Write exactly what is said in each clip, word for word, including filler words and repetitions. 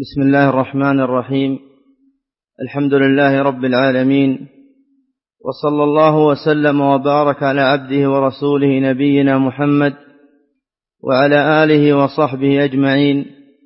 بسم الله الرحمن الرحيم. الحمد لله رب العالمين، وصلى الله وسلم وبارك على عبده ورسوله نبينا محمد وعلى آله وصحبه أجمعين.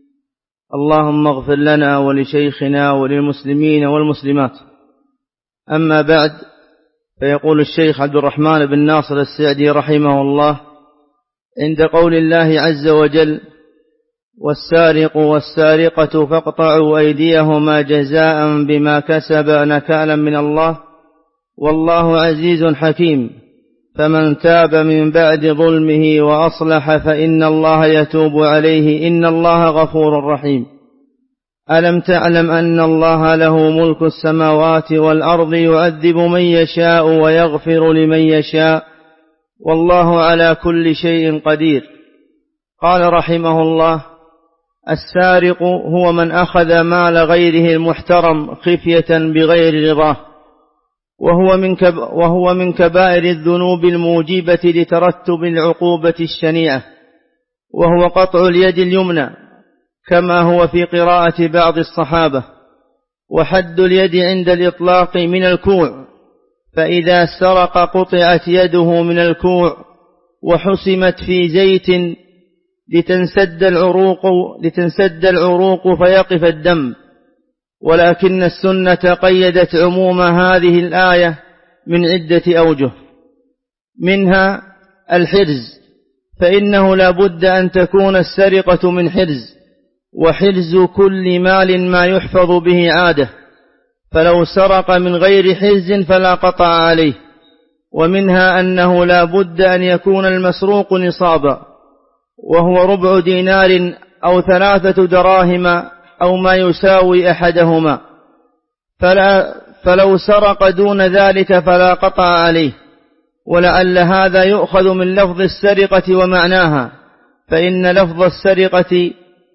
اللهم اغفر لنا ولشيخنا وللمسلمين والمسلمات. أما بعد، فيقول الشيخ عبد الرحمن بن ناصر السعدي رحمه الله عند قول الله عز وجل: والسارق والسارقة فاقطعوا أيديهما جزاء بما كسبا نكالا من الله والله عزيز حكيم، فمن تاب من بعد ظلمه وأصلح فإن الله يتوب عليه إن الله غفور رحيم. ألم تعلم أن الله له ملك السماوات والأرض يعذب من يشاء ويغفر لمن يشاء والله على كل شيء قدير. قال رحمه الله: السارق هو من أخذ مال غيره المحترم خفية بغير رضاه، وهو من, كب وهو من كبائر الذنوب الموجبة لترتب العقوبة الشنيعة، وهو قطع اليد اليمنى كما هو في قراءة بعض الصحابة. وحد اليد عند الإطلاق من الكوع، فإذا سرق قطعت يده من الكوع وحسمت في زيت لتنسد العروق, لتنسد العروق فيقف الدم. ولكن السنة قيدت عموم هذه الآية من عدة أوجه، منها الحرز، فإنه لا بد أن تكون السرقة من حرز، وحرز كل مال ما يحفظ به عادة، فلو سرق من غير حرز فلا قطع عليه. ومنها أنه لا بد أن يكون المسروق نصابا، وهو ربع دينار أو ثلاثة دراهم أو ما يساوي أحدهما، فلا فلو سرق دون ذلك فلا قطع عليه. ولعل هذا يؤخذ من لفظ السرقة ومعناها، فإن لفظ السرقة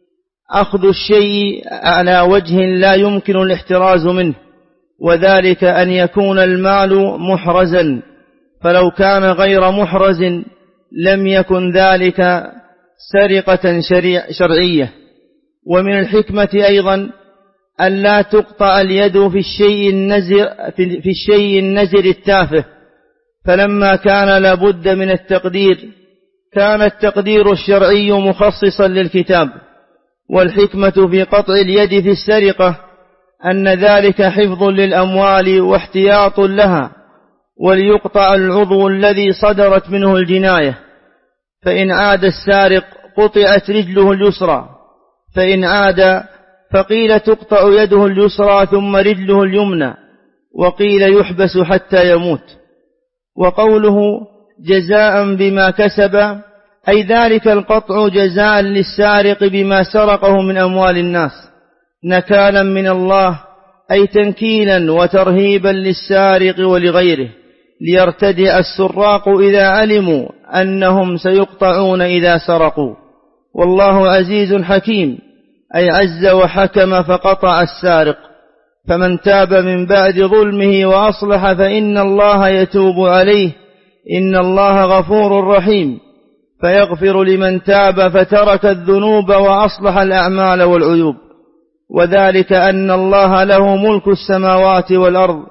أخذ الشيء على وجه لا يمكن الاحتراز منه، وذلك أن يكون المال محرزا، فلو كان غير محرز لم يكن ذلك سرقة شرعية. ومن الحكمة أيضا أن لا تقطع اليد في الشيء النزر, في الشيء النزر التافه، فلما كان لابد من التقدير كان التقدير الشرعي مخصصا للكتاب. والحكمة في قطع اليد في السرقة أن ذلك حفظ للأموال واحتياط لها، وليقطع العضو الذي صدرت منه الجناية، فإن عاد السارق قطعت رجله اليسرى، فإن عاد فقيل تقطع يده اليسرى ثم رجله اليمنى، وقيل يحبس حتى يموت. وقوله جزاء بما كسب أي ذلك القطع جزاء للسارق بما سرقه من أموال الناس، نكالا من الله أي تنكيلا وترهيبا للسارق ولغيره، ليرتدع السراق إذا علموا أنهم سيقطعون إذا سرقوا. والله عزيز حكيم أي عز وحكم فقطع السارق. فمن تاب من بعد ظلمه وأصلح فإن الله يتوب عليه إن الله غفور رحيم، فيغفر لمن تاب فترك الذنوب وأصلح الأعمال والعيوب. وذلك أن الله له ملك السماوات والأرض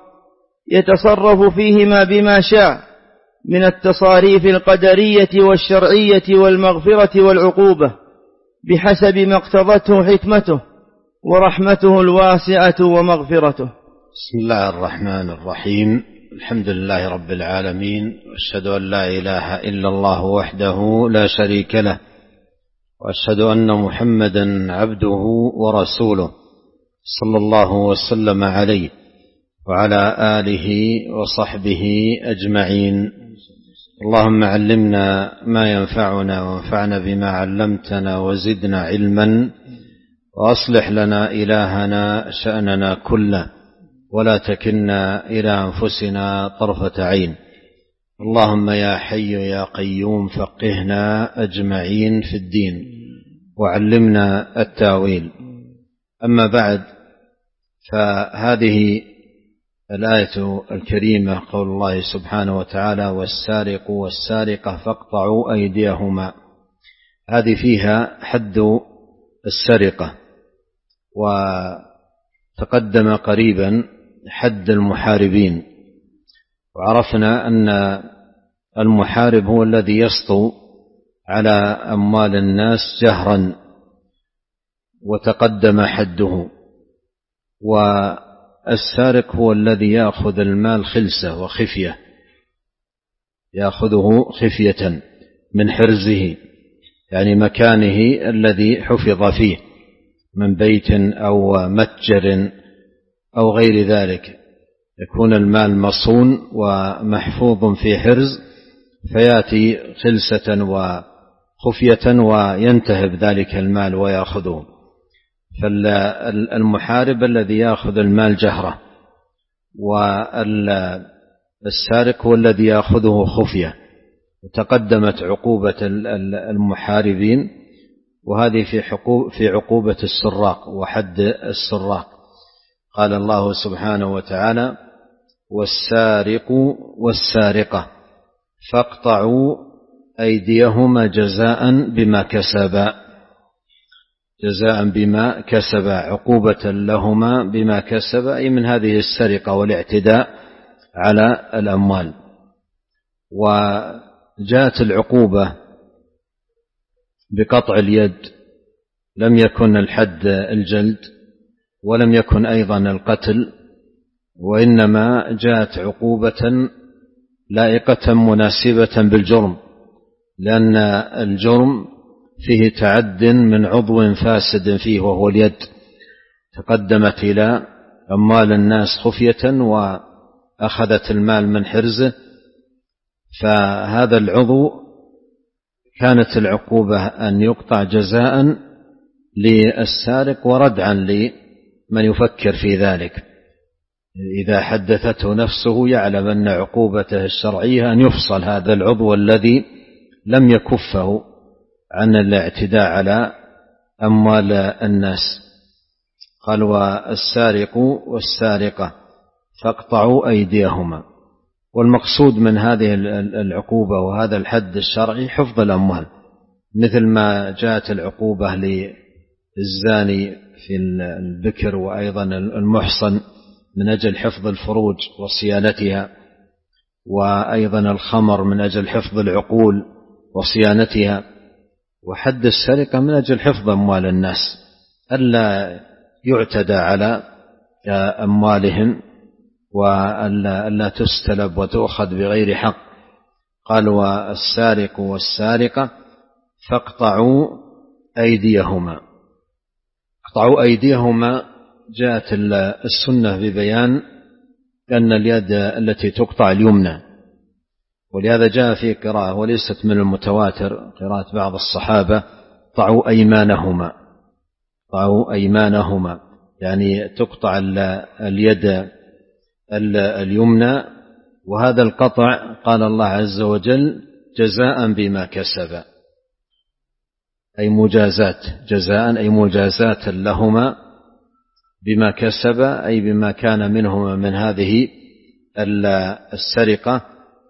يتصرف فيهما بما شاء من التصاريف القدرية والشرعية والمغفرة والعقوبة بحسب ما اقتضته حكمته ورحمته الواسعة ومغفرته. بسم الله الرحمن الرحيم. الحمد لله رب العالمين، وأشهد أن لا إله إلا الله وحده لا شريك له، وأشهد أن محمدا عبده ورسوله صلى الله وسلم عليه وعلى آله وصحبه أجمعين. اللهم علمنا ما ينفعنا وانفعنا بما علمتنا وزدنا علما، وأصلح لنا إلهنا شأننا كله، ولا تكلنا إلى أنفسنا طرفة عين. اللهم يا حي يا قيوم فقهنا أجمعين في الدين وعلمنا التاويل. أما بعد، فهذه الآية الكريمة قول الله سبحانه وتعالى: والسارق والسارقة فاقطعوا أيديهما، هذه فيها حد السرقة، وتقدم قريبا حد المحاربين، وعرفنا أن المحارب هو الذي يسطو على أموال الناس جهرا، وتقدم حده. والسارق هو الذي يأخذ المال خلسة وخفية، يأخذه خفية من حرزه، يعني مكانه الذي حفظ فيه من بيت أو متجر أو غير ذلك، يكون المال مصون ومحفوظ في حرز، فيأتي خلسة وخفية وينتهب ذلك المال ويأخذه. فالمحارب الذي يأخذ المال جهرة، والسارق هو الذي يأخذه خفية. وتقدمت عقوبة المحاربين، وهذه في في عقوبة السراق وحد السراق. قال الله سبحانه وتعالى: والسارق والسارقة فاقطعوا أيديهما جزاء بما كسبا، جزاء بما كسبا، عقوبة لهما بما كسبا، أي من هذه السرقة والاعتداء على الأموال. وجاءت العقوبة بقطع اليد، لم يكن الحد الجلد، ولم يكن أيضا القتل، وإنما جاءت عقوبة لائقة مناسبة بالجرم، لأن الجرم فيه تعد من عضو فاسد فيه وهو اليد، تقدمت إلى أموال الناس خفية وأخذت المال من حرزه، فهذا العضو كانت العقوبة أن يقطع جزاء للسارق وردعا لمن يفكر في ذلك. إذا حدثته نفسه يعلم أن عقوبته الشرعية أن يفصل هذا العضو الذي لم يكفه عن الاعتداء على أموال الناس. قال: والسارق والسارقة فاقطعوا أيديهما. والمقصود من هذه العقوبة وهذا الحد الشرعي حفظ الأموال، مثل ما جاءت العقوبة للزاني في البكر وأيضا المحصن من أجل حفظ الفروج وصيانتها، وأيضا الخمر من أجل حفظ العقول وصيانتها، وحد السرقة من أجل حفظ أموال الناس، ألا يعتدى على أموالهم وألا تستلب وتؤخذ بغير حق. قال: والسارق والسارقة فاقطعوا أيديهما. اقطعوا أيديهما، جاءت السنة ببيان أن اليد التي تقطع اليمنى، ولهذا جاء في قراءة وليست من المتواتر، قراءة بعض الصحابة: قطعوا أيمانهما، قطعوا أيمانهما، يعني تقطع اليد اليمنى. وهذا القطع قال الله عز وجل: جزاء بما كسب، أي مجازات، جزاء أي مجازات لهما بما كسب، أي بما كان منهما من هذه السرقة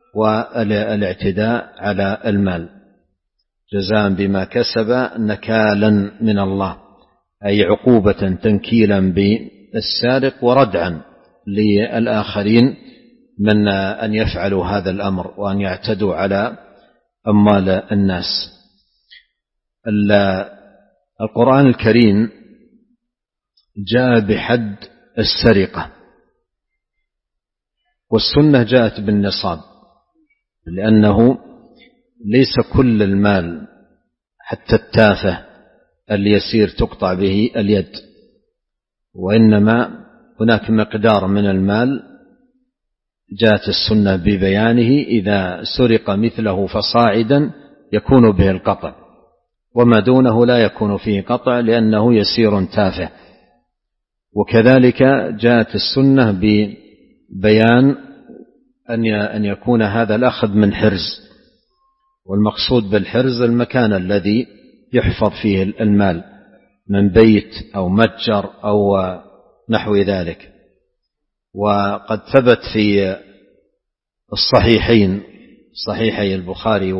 والاعتداء على المال. جزاء بما كسب نكالا من الله، أي عقوبة تنكيلا بالسارق وردعا للآخرين من أن يفعلوا هذا الأمر وأن يعتدوا على أموال الناس. القرآن الكريم جاء بحد السرقة، والسنة جاءت بالنصاب، لأنه ليس كل المال حتى التافه اليسير تقطع به اليد، وإنما هناك مقدار من المال جاءت السنة ببيانه إذا سرق مثله فصاعدا يكون به القطع، وما دونه لا يكون فيه قطع لأنه يسير تافه. وكذلك جاءت السنة ببيان أن يكون هذا الأخذ من حرز، والمقصود بالحرز المكان الذي يحفظ فيه المال من بيت أو متجر أو نحو ذلك. وقد ثبت في الصحيحين، صحيحي البخاري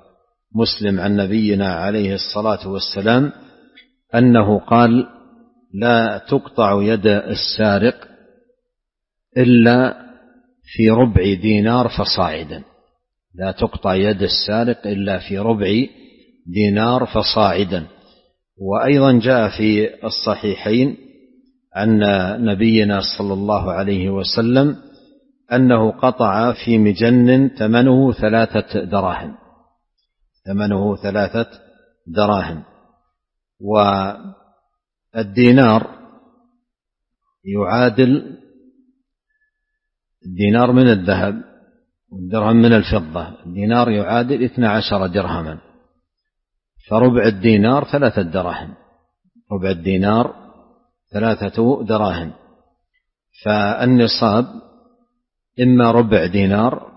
ومسلم، عن نبينا عليه الصلاة والسلام أنه قال: لا تقطع يد السارق إلا في ربع دينار فصاعدا، لا تقطع يد السارق إلا في ربع دينار فصاعدا. وأيضا جاء في الصحيحين عن نبينا صلى الله عليه وسلم أنه قطع في مجن ثمنه ثلاثة دراهم، ثمنه ثلاثة دراهم. والدينار يعادل، الدينار من الذهب والدرهم من الفضة، الدينار يعادل اثنا عشر درهما، فربع الدينار ثلاثة دراهم، ربع الدينار ثلاثة دراهم. فالنصاب إما ربع دينار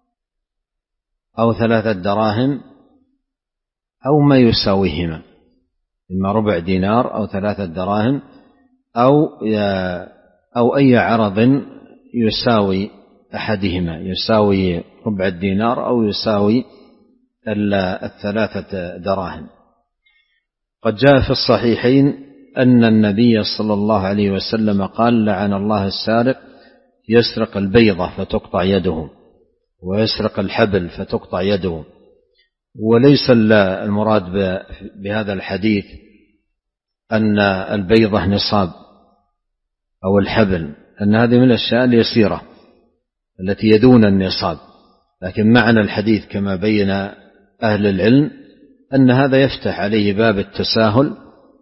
أو ثلاثة دراهم أو ما يساويهما، إما ربع دينار أو ثلاثة دراهم أو أو أي عرض يساوي أحدهما، يساوي ربع الدينار أو يساوي الثلاثة دراهم. قد جاء في الصحيحين أن النبي صلى الله عليه وسلم قال: لعن الله السارق يسرق البيضة فتقطع يده، ويسرق الحبل فتقطع يده. وليس المراد بهذا الحديث أن البيضة نصاب أو الحبل، أن هذه من الأشياء اليسيرة التي يدون النصاب، لكن معنى الحديث كما بين أهل العلم أن هذا يفتح عليه باب التساهل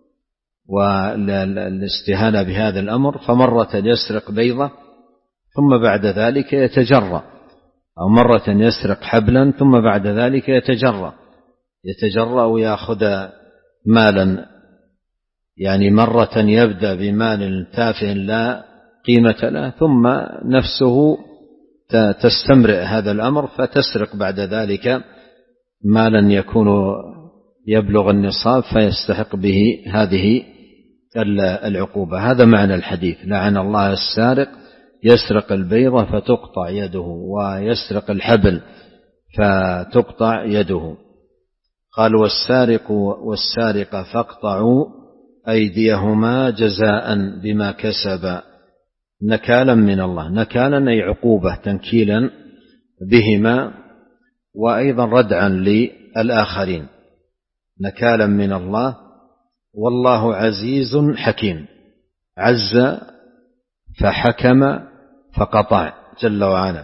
والاستهانة بهذا الأمر، فمرة يسرق بيضة ثم بعد ذلك يتجرأ، أو مرة يسرق حبلا ثم بعد ذلك يتجرأ يتجرأ ويأخذ مالا، يعني مرة يبدأ بمال تافه لا قيمة له، ثم نفسه تستمرئ هذا الأمر فتسرق بعد ذلك مالا يكون يبلغ النصاب فيستحق به هذه العقوبة. هذا معنى الحديث: لعن الله السارق يسرق البيضة فتقطع يده، ويسرق الحبل فتقطع يده. قال: والسارق والسارقة فاقطعوا أيديهما جزاء بما كسبا نكالا من الله. نكالا أي عقوبة، تنكيلا بهما، وأيضا ردعا للآخرين، نكالا من الله. والله عزيز حكيم، عز فحكم فقطع جل وعلا.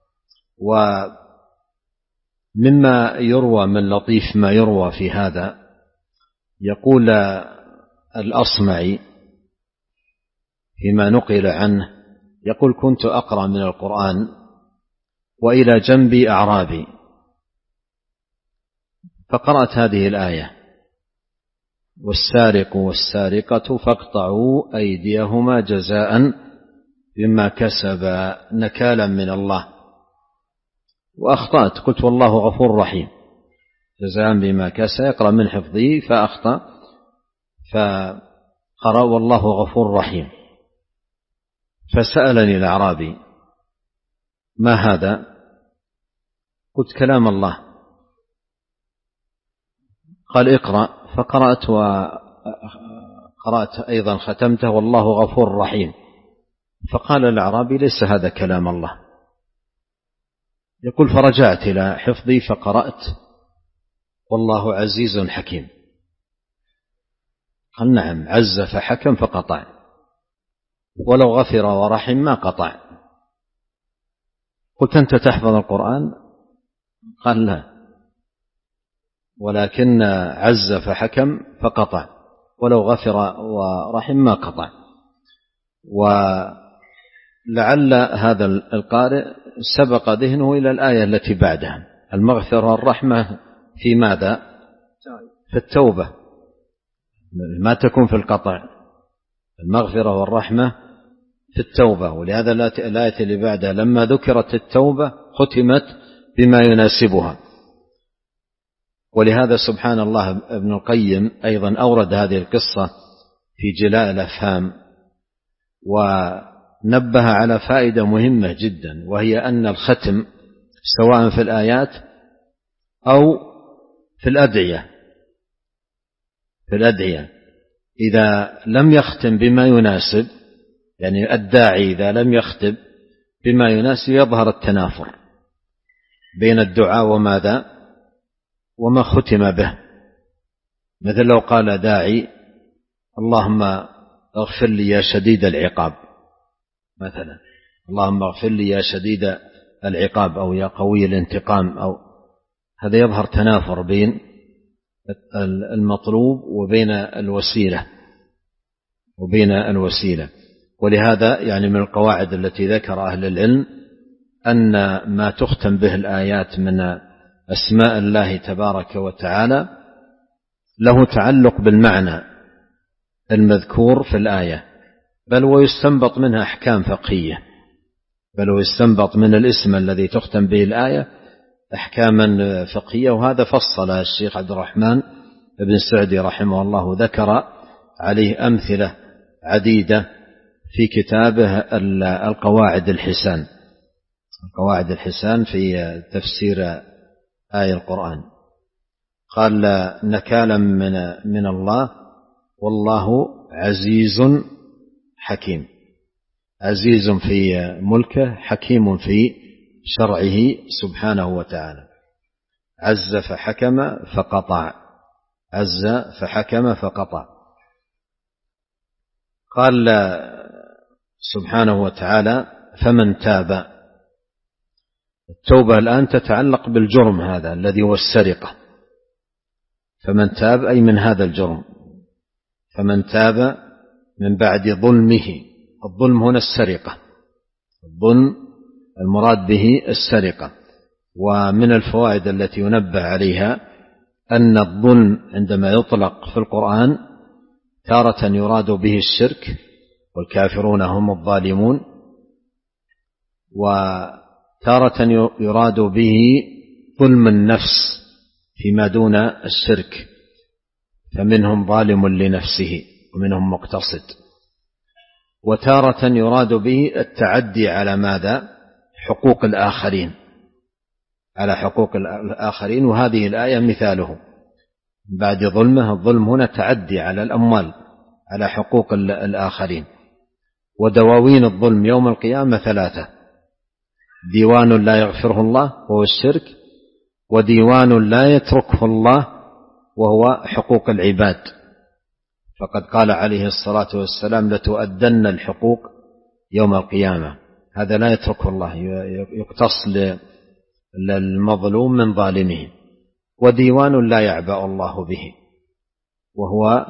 ومما يروى من لطيف ما يروى في هذا، يقول الأصمعي فيما نقل عنه، يقول: كنت أقرأ من القرآن وإلى جنبي أعرابي، فقرأت هذه الآية: والسارق والسارقة فاقطعوا أيديهما جزاء بما كسبا نكالا من الله. وأخطأت، قلت: والله غفور رحيم، جزاء بما كسب، يقرأ من حفظه فأخطأ، فقرأ والله غفور رحيم. فسألني الأعرابي: ما هذا؟ قلت: كلام الله. قال: اقرأ. فقرأت وقرأت أيضا ختمته: والله غفور رحيم. فقال الأعرابي: ليس هذا كلام الله. يقول: فرجعت إلى حفظي فقرأت: والله عزيز حكيم. قال: نعم، عز فحكم فقطع، ولو غفر ورحم ما قطع. قلت: أنت تحفظ القرآن؟ قال: لا، ولكن عز فحكم فقطع، ولو غفر ورحم ما قطع. ولعل هذا القارئ سبق ذهنه إلى الآية التي بعدها: المغفرة والرحمة في ماذا؟ في التوبة، ما تكون في القطع. المغفرة والرحمة في التوبة، ولهذا الآية اللي بعدها لما ذكرت التوبة ختمت بما يناسبها. ولهذا سبحان الله ابن القيم أيضا أورد هذه القصة في جلاء الأفهام، ونبه على فائدة مهمة جدا، وهي أن الختم سواء في الآيات أو في الأدعية في الأدعية إذا لم يختم بما يناسب، يعني الداعي إذا لم يختم بما يناسب يظهر التنافر بين الدعاء وماذا وما ختم به. مثل لو قال داعي اللهم اغفر لي يا شديد العقاب مثلا، اللهم اغفر لي يا شديد العقاب أو يا قوي الانتقام، أو هذا يظهر تنافر بين المطلوب وبين الوسيلة وبين الوسيلة. ولهذا يعني من القواعد التي ذكر أهل العلم أن ما تختم به الآيات من أسماء الله تبارك وتعالى له تعلق بالمعنى المذكور في الآية، بل ويستنبط منها أحكام فقهية، بل ويستنبط من الاسم الذي تختم به الآية أحكاما فقهية. وهذا فصل الشيخ عبد الرحمن بن سعدي رحمه الله، ذكر عليه أمثلة عديدة في كتابه القواعد الحسان، القواعد الحسان في تفسير آية القرآن. قال نكالا من, من الله والله عزيز حكيم، عزيز في ملكه حكيم في شرعه سبحانه وتعالى. عز فحكم فقطع، عز فحكم فقطع. قال سبحانه وتعالى فمن تاب. التوبة الآن تتعلق بالجرم هذا الذي هو السرقة، فمن تاب أي من هذا الجرم، فمن تاب من بعد ظلمه. الظلم هنا السرقة، الظلم المراد به السرقة. ومن الفوائد التي ينبه عليها أن الظلم عندما يطلق في القرآن تارة يراد به الشرك والكافرون هم الظالمون، وتارة يراد به ظلم النفس فيما دون الشرك، فمنهم ظالم لنفسه ومنهم مقتصد. وتارة يراد به التعدي على ماذا؟ حقوق الآخرين، على حقوق الآخرين. وهذه الآية مثاله بعد ظلمه. الظلم هنا تعدي على الأموال، على حقوق الآخرين. ودواوين الظلم يوم القيامة ثلاثة: ديوان لا يغفره الله وهو الشرك، وديوان لا يتركه الله وهو حقوق العباد. فقد قال عليه الصلاة والسلام لتؤدن الحقوق يوم القيامة، هذا لا يتركه الله، يقتص للمظلوم من ظالمه. وديوان لا يعبأ الله به، وهو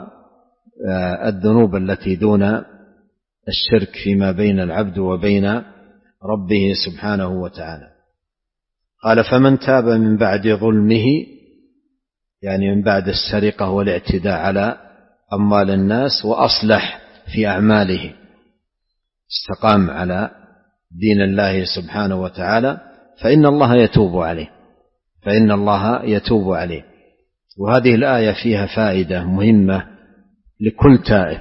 الذنوب التي دون الشرك فيما بين العبد وبين ربه سبحانه وتعالى. قال فمن تاب من بعد ظلمه، يعني من بعد السرقة والاعتداء على أموال الناس، وأصلح في أعماله، استقام على دين الله سبحانه وتعالى، فإن الله يتوب عليه، فإن الله يتوب عليه. وهذه الآية فيها فائدة مهمة لكل تائب،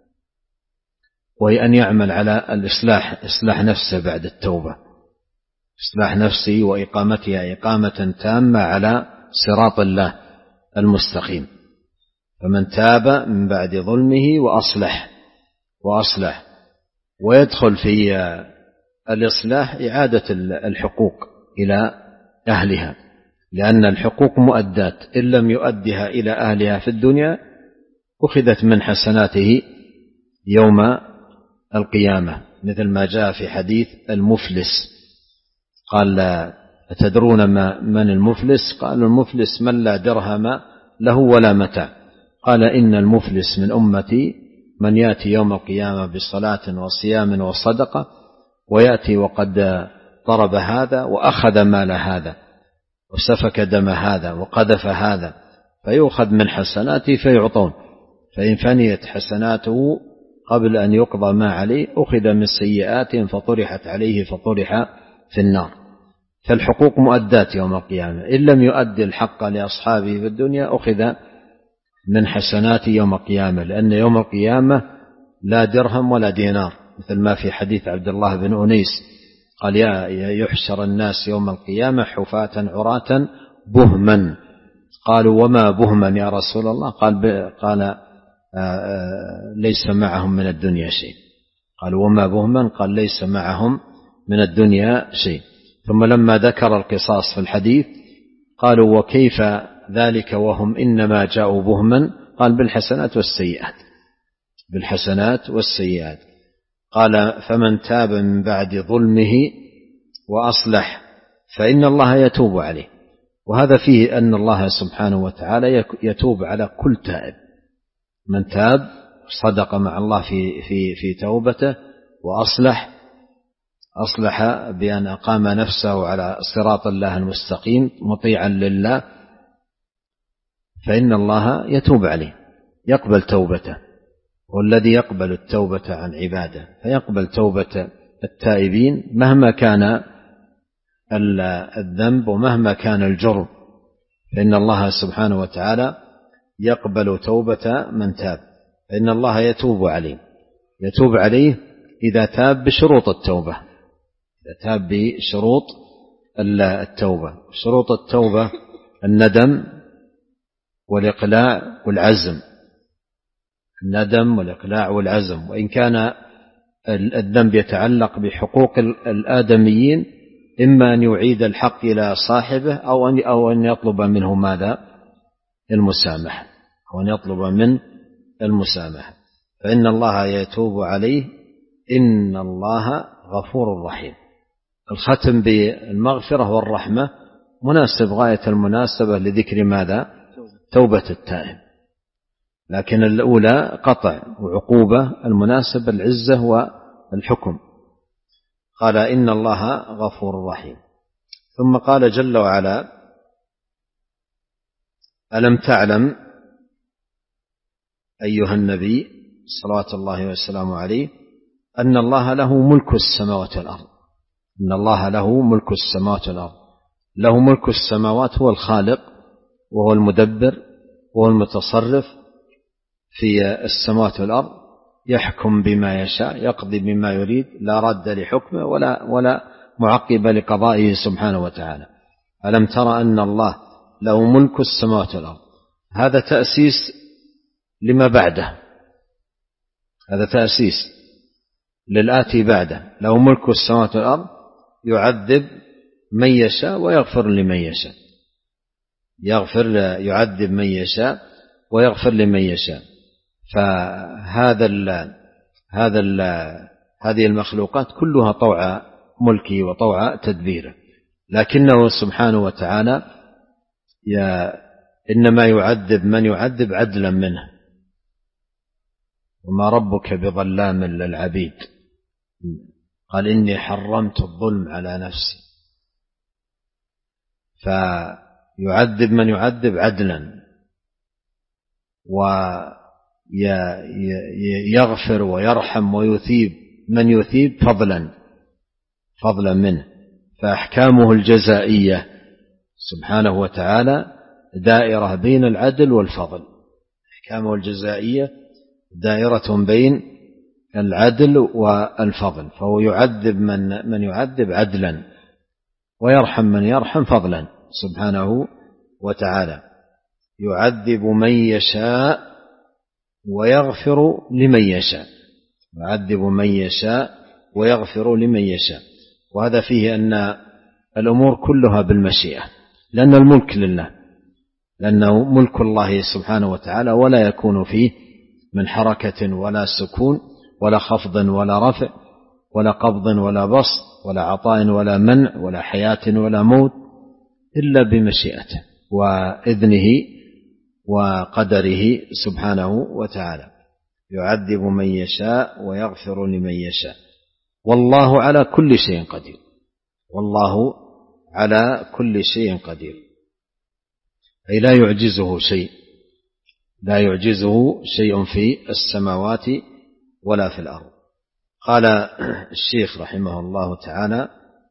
وهي أن يعمل على الإصلاح، إصلاح نفسه بعد التوبة، إصلاح نفسه وإقامتها إقامة تامة على صراط الله المستقيم. فمن تاب من بعد ظلمه وأصلح وأصلح ويدخل في الإصلاح إعادة الحقوق إلى أهلها، لأن الحقوق مؤدات، إن لم يؤدها إلى أهلها في الدنيا أخذت من حسناته يوم القيامة، مثل ما جاء في حديث المفلس. قال أتدرون ما من المفلس؟ قالوا المفلس من لا درهم له ولا متاع. قال إن المفلس من أمتي من يأتي يوم القيامة بصلاة وصيام وصدقة، ويأتي وقد ضرب هذا وأخذ مال هذا وسفك دم هذا وقذف هذا، فيؤخذ من حسناته فيعطون، فإن فنيت حسناته قبل أن يقضى ما عليه أخذ من سيئاتهم فطرحت عليه فطرح في النار. فالحقوق مؤدات يوم القيامة، إن لم يؤدي الحق لأصحابه في الدنيا أخذ من حسنات يوم القيامة، لأن يوم القيامة لا درهم ولا دينار، مثل ما في حديث عبد الله بن أنيس قال يا يحشر الناس يوم القيامة حفاة عراة بهما. قالوا وما بهما يا رسول الله؟ قال, قال ليس معهم من الدنيا شيء. قالوا وما بهما؟ قال ليس معهم من الدنيا شيء. ثم لما ذكر القصاص في الحديث قالوا وكيف ذلك وهم إنما جاءوا بهما؟ قال بالحسنات والسيئات، بالحسنات والسيئات. قال فمن تاب من بعد ظلمه وأصلح فإن الله يتوب عليه. وهذا فيه أن الله سبحانه وتعالى يتوب على كل تائب، من تاب صدق مع الله في, في, في توبته وأصلح، أصلح بأن أقام نفسه على صراط الله المستقيم مطيعا لله، فإن الله يتوب عليه، يقبل توبته، والذي يقبل التوبة عن عباده، فيقبل توبة التائبين مهما كان الذنب ومهما كان الجرم، فإن الله سبحانه وتعالى يقبل توبة من تاب، فإن الله يتوب عليه، يتوب عليه إذا تاب بشروط التوبة، إذا تاب بشروط التوبة. شروط التوبة الندم والإقلاع والعزم، الندم والإقلاع والعزم. وإن كان الذنب يتعلق بحقوق الآدميين إما أن يعيد الحق إلى صاحبه أو أن أو أن يطلب منه ماذا؟ المسامحة، أو أن يطلب من المسامحة، فإن الله يتوب عليه إن الله غفور رحيم. الختم بالمغفرة والرحمة مناسب غاية المناسبة لذكر ماذا؟ توبة التائب. لكن الأولى قطع وعقوبة، المناسب العزة والحكم. قال إن الله غفور رحيم. ثم قال جل وعلا ألم تعلم أيها النبي صلوات الله وسلامه عليه أن الله له ملك السماوات والأرض، إن الله له ملك السماوات والأرض. له ملك السماوات، هو الخالق وهو المدبر وهو المتصرف في السماوات والأرض، يحكم بما يشاء، يقضي بما يريد، لا رد لحكمه ولا ولا معقب لقضائه سبحانه وتعالى. ألم ترى أن الله له ملك السماوات والأرض، هذا تأسيس لما بعده، هذا تأسيس للآتي بعده. له ملك السماوات والأرض يعذب من يشاء ويغفر لمن يشاء، يغفر يعذب من يشاء ويغفر لمن يشاء. فهذا ال هذا ال هذه المخلوقات كلها طوع ملكه وطوع تدبيره، لكنه سبحانه وتعالى إنما يعذب من يعذب عدلا منه، وما ربك بظلام للعبيد. قال إني حرمت الظلم على نفسي، فيعذب من يعذب عدلا، ويغفر ويرحم ويثيب من يثيب فضلا فضلا منه. فأحكامه الجزائية سبحانه وتعالى دائرة بين العدل والفضل، أحكامه الجزائية دائرة بين العدل والفضل، فهو يعذب من من يعذب عدلا ويرحم من يرحم فضلا سبحانه وتعالى. يعذب من يشاء ويغفر لمن يشاء، يعذب من يشاء ويغفر لمن يشاء. وهذا فيه أن الأمور كلها بالمشيئة، لأن الملك لله، لأنه ملك الله سبحانه وتعالى، ولا يكون فيه من حركة ولا سكون ولا خفض ولا رفع ولا قبض ولا بسط ولا عطاء ولا منع ولا حياة ولا موت إلا بمشيئته وإذنه وقدره سبحانه وتعالى. يعذب من يشاء ويغفر لمن يشاء، والله على كل شيء قدير، والله على كل شيء قدير، أي لا يعجزه شيء، لا يعجزه شيء في السماوات ولا في الأرض. قال الشيخ رحمه الله تعالى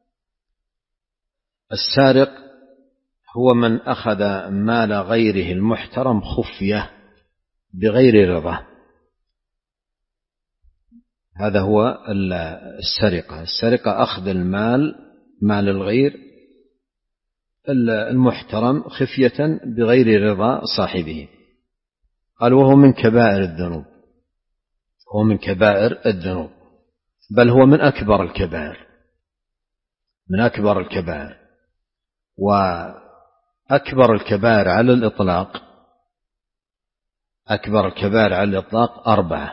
السارق هو من أخذ مال غيره المحترم خفية بغير رضاه، هذا هو السرقة. السرقة أخذ المال، مال الغير المحترم خفية بغير رضا صاحبه. قال وهو من كبائر الذنوب، هو من كبائر الذنوب، بل هو من أكبر الكبائر، من أكبر الكبائر. وأكبر الكبائر على الإطلاق، أكبر الكبائر على الإطلاق أربعة.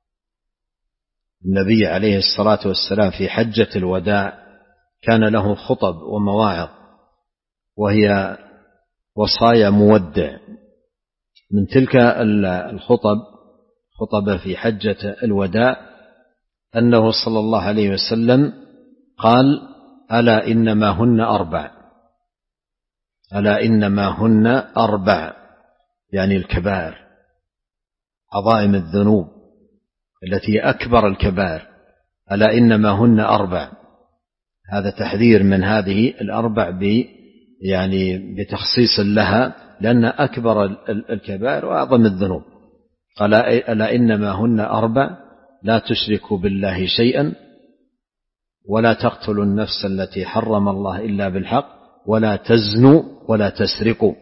النبي عليه الصلاة والسلام في حجة الوداع كان له خطب ومواعظ، وهي وصايا مودع. من تلك الخطب خطب في حجة الوداع أنه صلى الله عليه وسلم قال: ألا إنما هن أربع، ألا إنما هن أربع، يعني الكبائر، عظائم الذنوب التي أكبر الكبائر، ألا إنما هن أربع. هذا تحذير من هذه الأربع ب يعني بتخصيص لها، لأن أكبر الكبائر وأعظم الذنوب. قال: ألا إنما هن أربع: لا تشركوا بالله شيئا، ولا تقتلوا النفس التي حرم الله إلا بالحق، ولا تزنوا، ولا تسرقوا.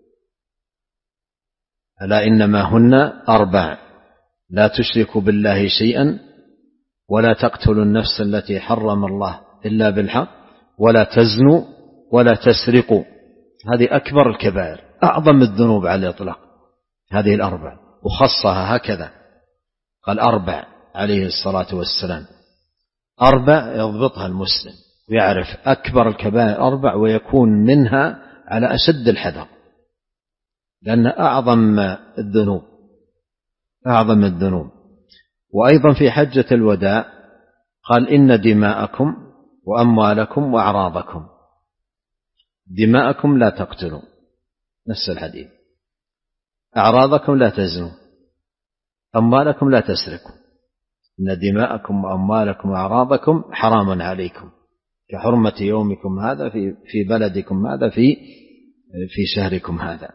ألا إنما هن أربع: لا تشركوا بالله شيئا، ولا تقتلوا النفس التي حرم الله إلا بالحق، ولا تزنوا، ولا تسرقوا. هذه أكبر الكبائر، أعظم الذنوب على الإطلاق، هذه الأربع، وخصها هكذا، قال أربع عليه الصلاة والسلام. أربع يضبطها المسلم ويعرف أكبر الكبائر أربع، ويكون منها على أشد الحذر، لأن أعظم الذنوب، أعظم الذنوب. وأيضا في حجة الوداع قال: إن دماءكم وأموالكم وأعراضكم، دماءكم لا تقتلوا، نفس الحديث، أعراضكم لا تزنوا، أموالكم لا تسرقوا. إن دماءكم وأموالكم وأعراضكم حرام عليكم كحرمة يومكم هذا في في بلدكم هذا في في شهركم هذا.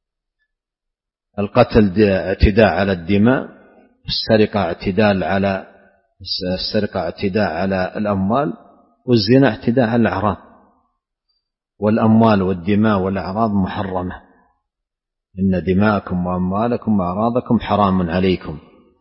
القتل اعتداء على الدماء، السرقة اعتداء على السرقة اعتداء على الأموال، والزنا اعتداء على الأعراض. والأموال والدماء والأعراض محرمة. إن دماءكم وأموالكم وأعراضكم حرام عليكم.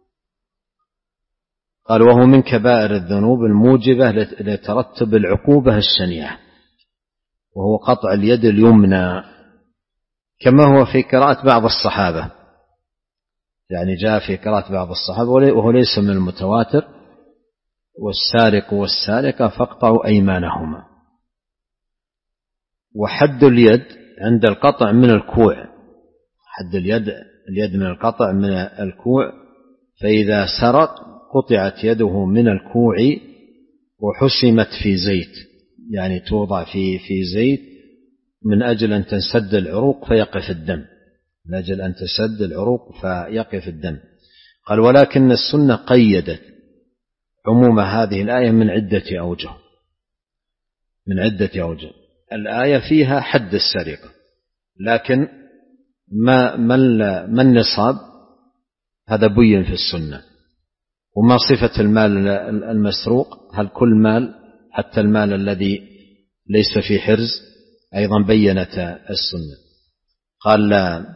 قال: وهو من كبائر الذنوب الموجبة لترتب العقوبة الشنيعة، وهو قطع اليد اليمنى، كما هو في قراءة بعض الصحابة، يعني جاء في قراءة بعض الصحابة وهو ليس من المتواتر: والسارق والسارقة فاقطعوا أيمانهما. وحد اليد عند القطع من الكوع، حد اليد اليد من القطع من الكوع، فإذا سرق قطعت يده من الكوع وحسمت في زيت، يعني توضع في في زيت من أجل أن تنسد العروق فيقف الدم، من أجل أن تسد العروق فيقف الدم. قال: ولكن السنة قيدت عموم هذه الآية من عدة أوجه، من عدة أوجه. الآية فيها حد السرقة، لكن ما ما النصاب هذا بين في السنة. وما صفة المال المسروق، هل كل مال حتى المال الذي ليس في حرز، أيضا بينت السنة. قال: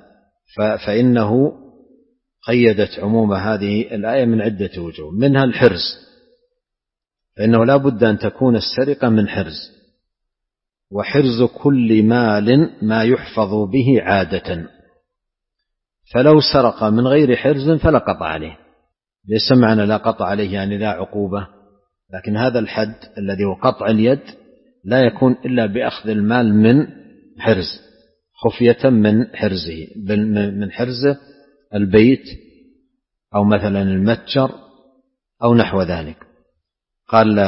فإنه قيدت عموم هذه الآية من عدة وجوه، منها الحرز، فإنه لا بد أن تكون السرقة من حرز، وحرز كل مال ما يحفظ به عادة، فلو سرق من غير حرز فلا قطع عليه. ليس معنى لا قطع عليه يعني لا عقوبة، لكن هذا الحد الذي هو قطع اليد لا يكون إلا بأخذ المال من حرز، خفية من حرزه، من حرزه البيت أو مثلا المتجر أو نحو ذلك. قال: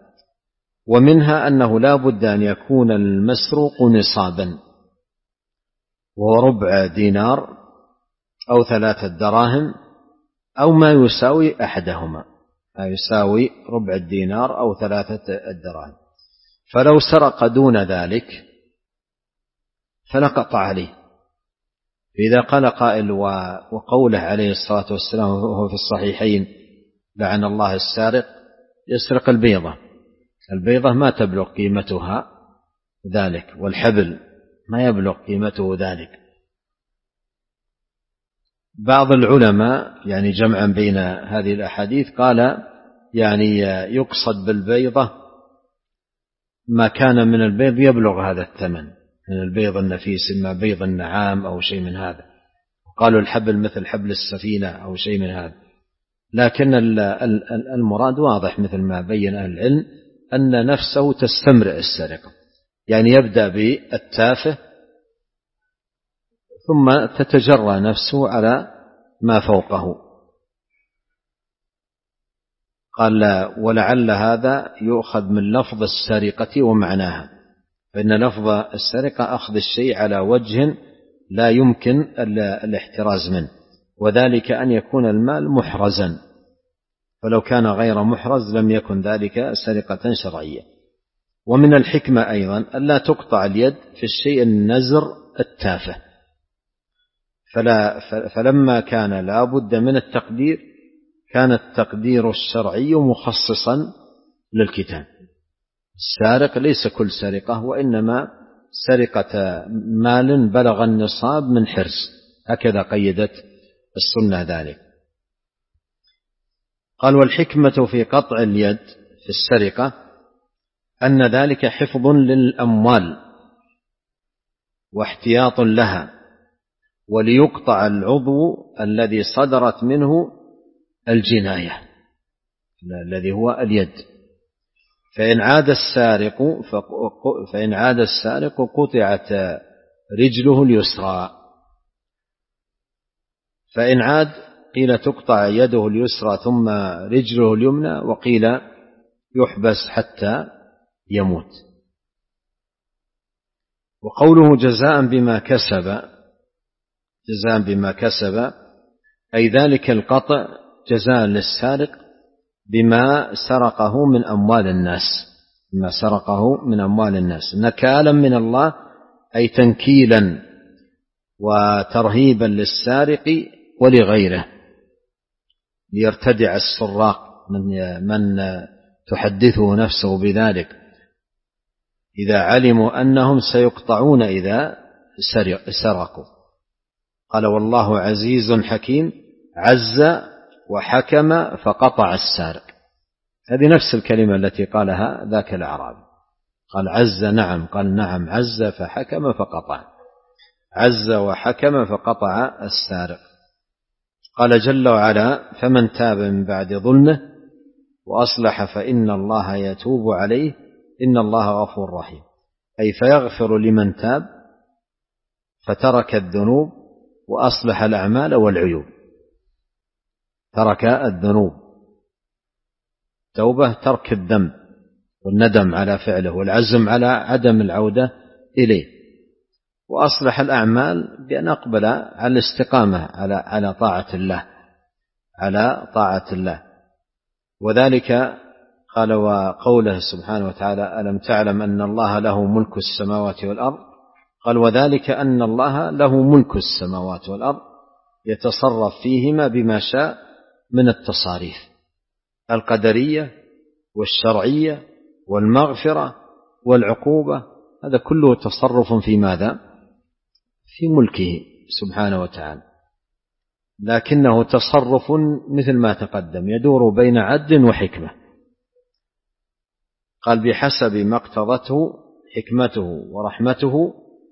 ومنها أنه لا بد أن يكون المسروق نصابا، وهو ربع دينار أو ثلاثة دراهم أو ما يساوي أحدهما، ما يساوي ربع الدينار أو ثلاثة الدراهم. فلو سرق دون ذلك فلا قطع عليه. فإذا قال قائل: وقوله عليه الصلاة والسلام وهو في الصحيحين: لعن الله السارق يسرق البيضة، البيضة ما تبلغ قيمتها ذلك، والحبل ما يبلغ قيمته ذلك. بعض العلماء يعني جمعا بين هذه الأحاديث قال يعني يقصد بالبيضة ما كان من البيض يبلغ هذا الثمن من البيض النفيس، إما بيض النعام أو شيء من هذا، قالوا الحبل مثل حبل السفينة أو شيء من هذا. لكن المراد واضح مثل ما بين أهل العلم أن نفسه تستمرئ السرقة، يعني يبدأ بالتافه ثم تتجرى نفسه على ما فوقه. قال ولعل هذا يؤخذ من لفظ السرقة ومعناها، فإن لفظ السرقة أخذ الشيء على وجه لا يمكن الاحتراز منه، وذلك أن يكون المال محرزا، فلو كان غير محرز لم يكن ذلك سرقة شرعية. ومن الحكمة أيضا ألا تقطع اليد في الشيء النزر التافه، فلا فلما كان لا بد من التقدير كان التقدير الشرعي مخصصا للكتاب. السارق ليس كل سرقة، وإنما سرقة مال بلغ النصاب من حرز، هكذا قيدت السنة ذلك. قال والحكمة في قطع اليد في السرقة أن ذلك حفظ للأموال واحتياط لها، وليقطع العضو الذي صدرت منه الجناية الذي هو اليد. فإن عاد السارق فإن عاد السارق قطعت رجله اليسرى، فإن عاد قيل تقطع يده اليسرى ثم رجله اليمنى، وقيل يحبس حتى يموت. وقوله جزاء بما كسب جزاء بما كسب أي ذلك القطع جزاء للسارق بما سرقه من أموال الناس بما سرقه من أموال الناس نكالا من الله، أي تنكيلا وترهيبا للسارق ولغيره، ليرتدع السراق من, من تحدثه نفسه بذلك إذا علموا أنهم سيقطعون إذا سرقوا. قال والله عزيز حكيم، عز وحكم فقطع السارق، هذه نفس الكلمة التي قالها ذاك الأعرابي، قال عز نعم، قال نعم عز فحكم فقطع، عز وحكم فقطع السارق. قال جل وعلا فمن تاب من بعد ظلمه وأصلح فإن الله يتوب عليه إن الله غفور رحيم، أي فيغفر لمن تاب فترك الذنوب وأصلح الأعمال والعيوب. ترك الذنوب، توبة ترك الذنب والندم على فعله والعزم على عدم العودة إليه، وأصلح الأعمال بأن أقبل على الاستقامة على على طاعة الله على طاعة الله. وذلك قال وقوله سبحانه وتعالى ألم تعلم أن الله له ملك السماوات والأرض، قال وذلك أن الله له ملك السماوات والأرض يتصرف فيهما بما شاء من التصاريف القدرية والشرعية والمغفرة والعقوبة، هذا كله تصرف في ماذا؟ في ملكه سبحانه وتعالى، لكنه تصرف مثل ما تقدم يدور بين عدل وحكمة. قال بحسب ما اقتضته حكمته ورحمته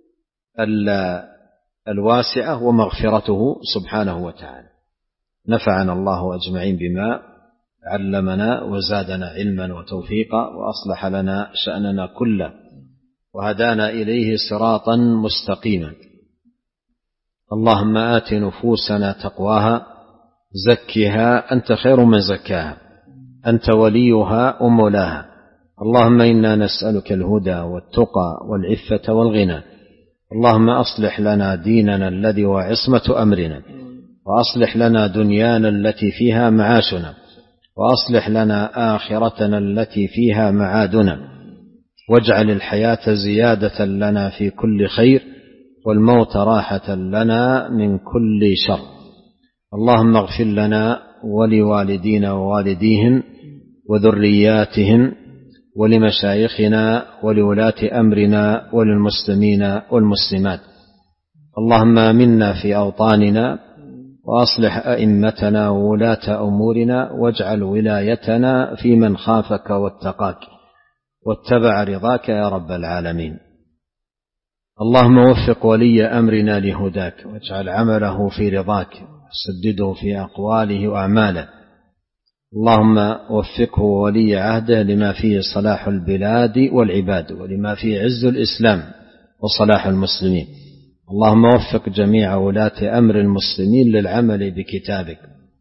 الواسعة ومغفرته سبحانه وتعالى. نفعنا الله أجمعين بما علمنا وزادنا علما وتوفيقا، وأصلح لنا شأننا كله، وهدانا إليه صراطا مستقيما. اللهم آت نفوسنا تقواها زكها أنت خير من زكاها أنت وليها ومولاها. اللهم إنا نسألك الهدى والتقى والعفة والغنى. اللهم أصلح لنا ديننا الذي هو عصمة أمرنا، وأصلح لنا دنيانا التي فيها معاشنا، وأصلح لنا آخرتنا التي فيها معادنا، واجعل الحياة زيادة لنا في كل خير، والموت راحة لنا من كل شر. اللهم اغفر لنا ولوالدينا ووالديهم وذرياتهم ولمشايخنا ولولاة أمرنا وللمسلمين والمسلمات. اللهم آمنا في أوطاننا وأصلح أئمتنا وولاة أمورنا واجعل ولايتنا في من خافك واتقاك واتبع رضاك يا رب العالمين. اللهم وفق ولي أمرنا لهداك واجعل عمله في رضاك وسدده في أقواله وأعماله. اللهم وفقه ولي عهده لما فيه صلاح البلاد والعباد ولما فيه عز الإسلام وصلاح المسلمين. اللهم وفق جميع ولاة أمر المسلمين للعمل بكتابك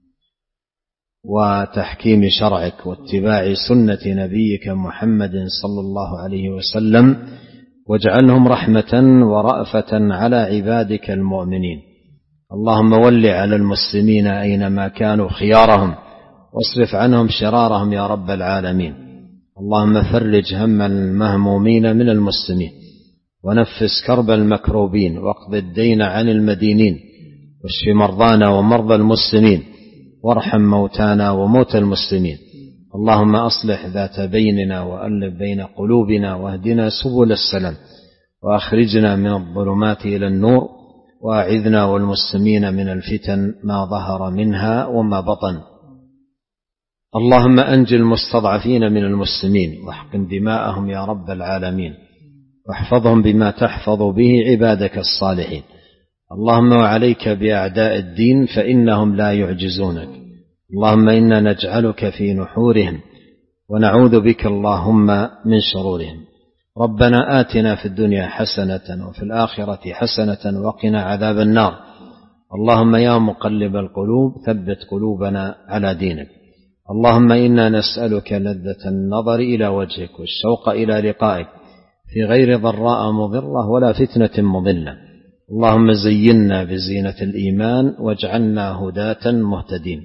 وتحكيم شرعك واتباع سنة نبيك محمد صلى الله عليه وسلم، واجعلهم رحمة ورأفة على عبادك المؤمنين. اللهم ول على المسلمين أينما كانوا خيارهم واصرف عنهم شرارهم يا رب العالمين. اللهم فرج هم المهمومين من المسلمين ونفس كرب المكروبين واقض الدين عن المدينين واشف مرضانا ومرضى المسلمين وارحم موتانا وموتى المسلمين. اللهم أصلح ذات بيننا وألف بين قلوبنا واهدنا سبل السلام وأخرجنا من الظلمات إلى النور وأعذنا والمسلمين من الفتن ما ظهر منها وما بطن. اللهم أنجِ المستضعفين من المسلمين واحقن دماءهم يا رب العالمين واحفظهم بما تحفظ به عبادك الصالحين. اللهم وعليك بأعداء الدين فإنهم لا يعجزونك. اللهم إنا نجعلك في نحورهم ونعوذ بك اللهم من شرورهم. ربنا آتنا في الدنيا حسنة وفي الآخرة حسنة وقنا عذاب النار. اللهم يا مقلب القلوب ثبت قلوبنا على دينك. اللهم إنا نسألك لذة النظر إلى وجهك والشوق إلى لقائك في غير ضراء مضرة ولا فتنة مضلة. اللهم زينا بزينة الإيمان واجعلنا هداة مهتدين.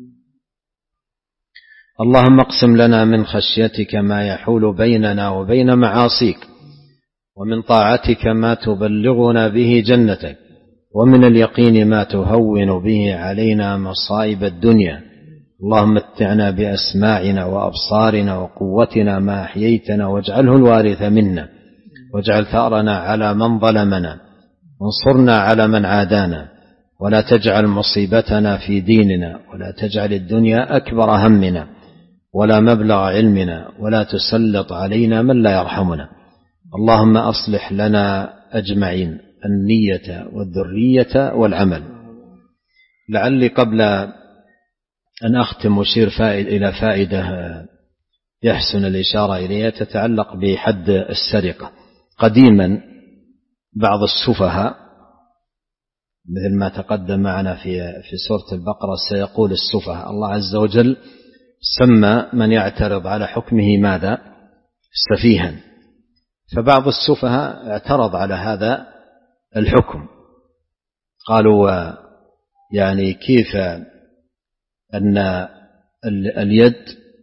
اللهم اقسم لنا من خشيتك ما يحول بيننا وبين معاصيك ومن طاعتك ما تبلغنا به جنتك ومن اليقين ما تهون به علينا مصائب الدنيا. اللهم متعنا بأسماعنا وأبصارنا وقوتنا ما أحييتنا واجعله الوارث منا واجعل ثأرنا على من ظلمنا وانصرنا على من عادانا ولا تجعل مصيبتنا في ديننا ولا تجعل الدنيا أكبر همنا ولا مبلغ علمنا ولا تسلط علينا من لا يرحمنا. اللهم أصلح لنا أجمعين النية والذرية والعمل. لعلي قبل أن أختم أشير فائد إلى فائدة يحسن الإشارة إليها تتعلق بحد السرقة. قديما بعض السفهاء مثل ما تقدم معنا في في سورة البقرة سيقول السفهاء، الله عز وجل سمى من يعترض على حكمه ماذا؟ سفيها. فبعض السفهاء اعترض على هذا الحكم، قالوا يعني كيف أن اليد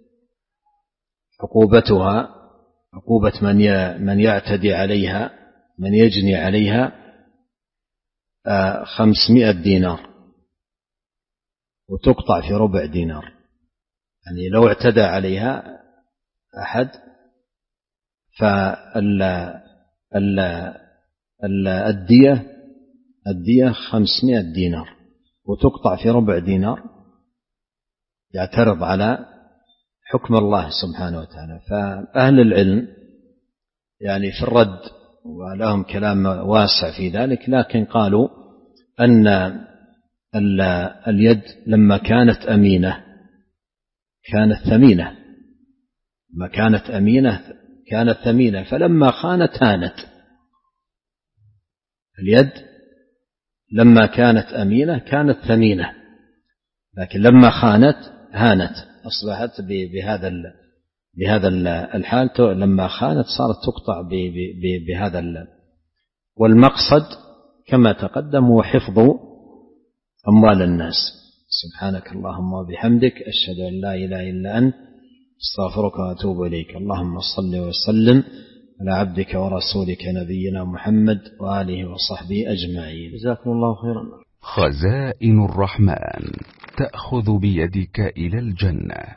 عقوبتها عقوبة من من يعتدي عليها من يجني عليها خمسمائة دينار وتقطع في ربع دينار. يعني لو اعتدى عليها أحد فالدية الدية خمسمائة دينار وتقطع في ربع دينار. يعترض على حكم الله سبحانه وتعالى. فأهل العلم يعني في الرد ولهم كلام واسع في ذلك، لكن قالوا أن اليد لما كانت أمينة كانت ثمينة، ما كانت أمينة كانت ثمينة، فلما خانت هانت. اليد لما كانت أمينة كانت ثمينة، لكن لما خانت هانت، أصبحت بهذا بهذا الحال لما خانت صارت تقطع بهذا. والمقصد كما تقدم هو حفظ أموال الناس. سبحانك اللهم وبحمدك أشهد أن لا إله إلا أنت استغفرك وأتوب إليك. اللهم صل وسلم على عبدك ورسولك نبينا محمد وآله وصحبه أجمعين. جزاكم الله خيرا. خزائن الرحمن تأخذ بيدك إلى الجنة.